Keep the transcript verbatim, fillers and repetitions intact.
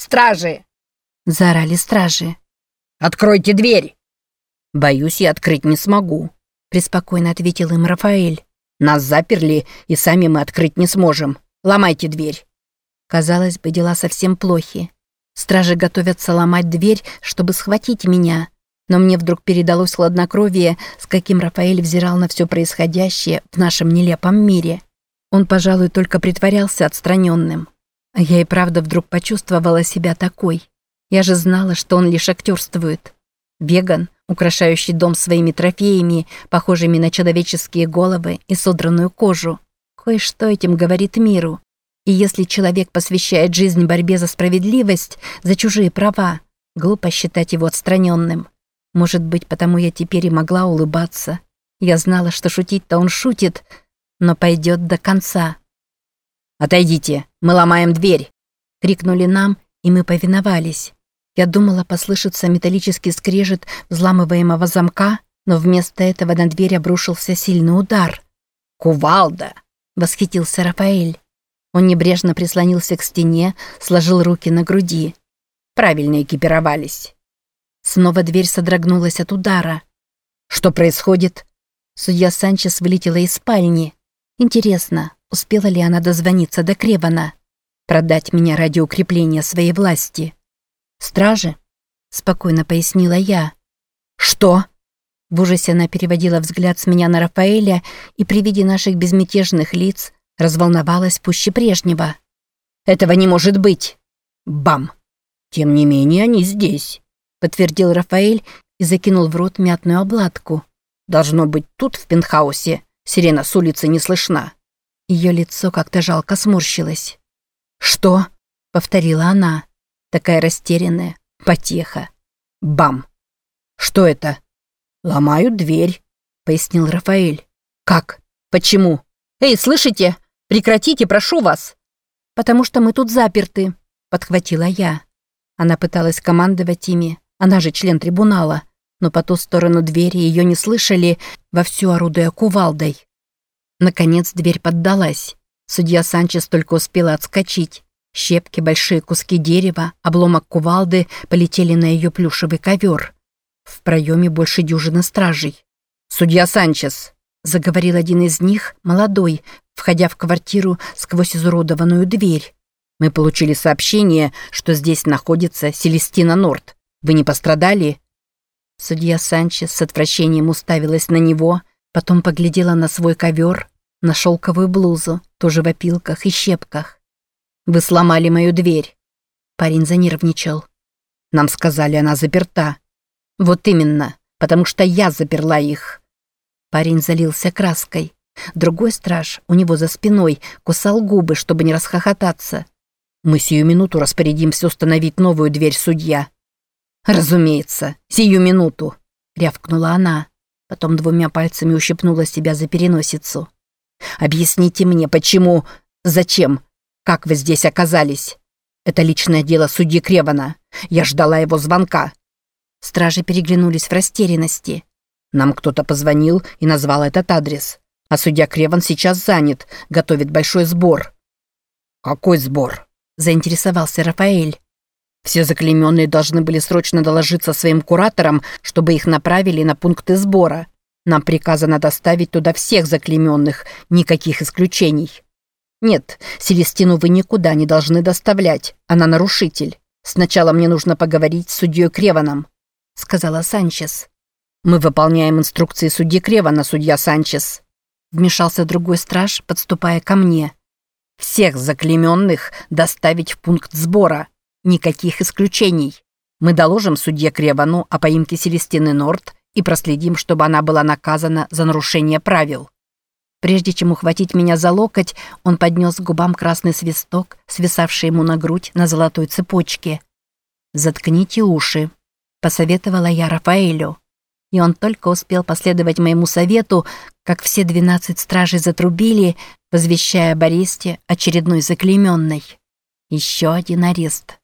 Стражи!» – заорали стражи. «Откройте дверь!» «Боюсь, я открыть не смогу», – преспокойно ответил им Рафаэль. «Нас заперли, и сами мы открыть не сможем. Ломайте дверь». Казалось бы, дела совсем плохи. Стражи готовятся ломать дверь, чтобы схватить меня. Но мне вдруг передалось хладнокровие, с каким Рафаэль взирал на все происходящее в нашем нелепом мире. Он, пожалуй, только притворялся отстраненным. А я и правда вдруг почувствовала себя такой. Я же знала, что он лишь актерствует. Веган, украшающий дом своими трофеями, похожими на человеческие головы и содранную кожу. Кое-что этим говорит миру. И если человек посвящает жизнь борьбе за справедливость, за чужие права, глупо считать его отстраненным. Может быть, потому я теперь и могла улыбаться. Я знала, что шутить-то он шутит, но пойдет до конца. «Отойдите, мы ломаем дверь!» — крикнули нам, и мы повиновались. Я думала, послышится металлический скрежет взламываемого замка, но вместо этого на дверь обрушился сильный удар. «Кувалда!» — восхитился Рафаэль. Он небрежно прислонился к стене, сложил руки на груди. «Правильно экипировались». Снова дверь содрогнулась от удара. «Что происходит?» Судья Санчес вылетела из спальни. Интересно, успела ли она дозвониться до Кревана? Продать меня ради укрепления своей власти? «Стражи?» — спокойно пояснила я. «Что?» В ужасе она переводила взгляд с меня на Рафаэля и при виде наших безмятежных лиц разволновалась пуще прежнего. «Этого не может быть!» Бам! «Тем не менее, они здесь», — подтвердил Рафаэль и закинул в рот мятную обладку. «Должно быть, тут, в пентхаусе, сирена с улицы не слышна». Ее лицо как-то жалко сморщилось. «Что?» — повторила она. Такая растерянная, потеха. Бам! «Что это?» «Ломают дверь», — пояснил Рафаэль. «Как? Почему? Эй, слышите? Прекратите, прошу вас!» «Потому что мы тут заперты», — подхватила я. Она пыталась командовать ими, она же член трибунала, но по ту сторону двери ее не слышали, вовсю орудуя кувалдой. Наконец дверь поддалась. Судья Санчес только успела отскочить. Щепки, большие куски дерева, обломок кувалды полетели на ее плюшевый ковер. В проеме больше дюжины стражей. «Судья Санчес», — заговорил один из них, молодой, входя в квартиру сквозь изуродованную дверь. «Мы получили сообщение, что здесь находится Селестина Норт. Вы не пострадали?» Судья Санчес с отвращением уставилась на него, потом поглядела на свой ковер, на шелковую блузу, тоже в опилках и щепках. «Вы сломали мою дверь». Парень занервничал. «Нам сказали, она заперта». «Вот именно, потому что я заперла их». Парень залился краской. Другой страж, у него за спиной, кусал губы, чтобы не расхохотаться. «Мы сию минуту распорядимся установить новую дверь, судья». «Разумеется, сию минуту», — рявкнула она. Потом двумя пальцами ущипнула себя за переносицу. «Объясните мне, почему... Зачем? Как вы здесь оказались? Это личное дело судьи Кревана. Я ждала его звонка». Стражи переглянулись в растерянности. «Нам кто-то позвонил и назвал этот адрес. А судья Креван сейчас занят, готовит большой сбор». «Какой сбор?» – заинтересовался Рафаэль. «Все заклейменные должны были срочно доложиться своим кураторам, чтобы их направили на пункты сбора. Нам приказано доставить туда всех заклейменных, никаких исключений». «Нет, Селестину вы никуда не должны доставлять, она нарушитель. Сначала мне нужно поговорить с судьей Креваном», — сказала Санчес. «Мы выполняем инструкции судьи Кревана, судья Санчес», — вмешался другой страж, подступая ко мне. «Всех заклейменных доставить в пункт сбора, никаких исключений. Мы доложим судье Кревану о поимке Селестины Норт и проследим, чтобы она была наказана за нарушение правил». Прежде чем ухватить меня за локоть, он поднес к губам красный свисток, свисавший ему на грудь на золотой цепочке. «Заткните уши», — посоветовала я Рафаэлю. И он только успел последовать моему совету, как все двенадцать стражей затрубили, возвещая об аресте очередной заклейменной. Еще один арест.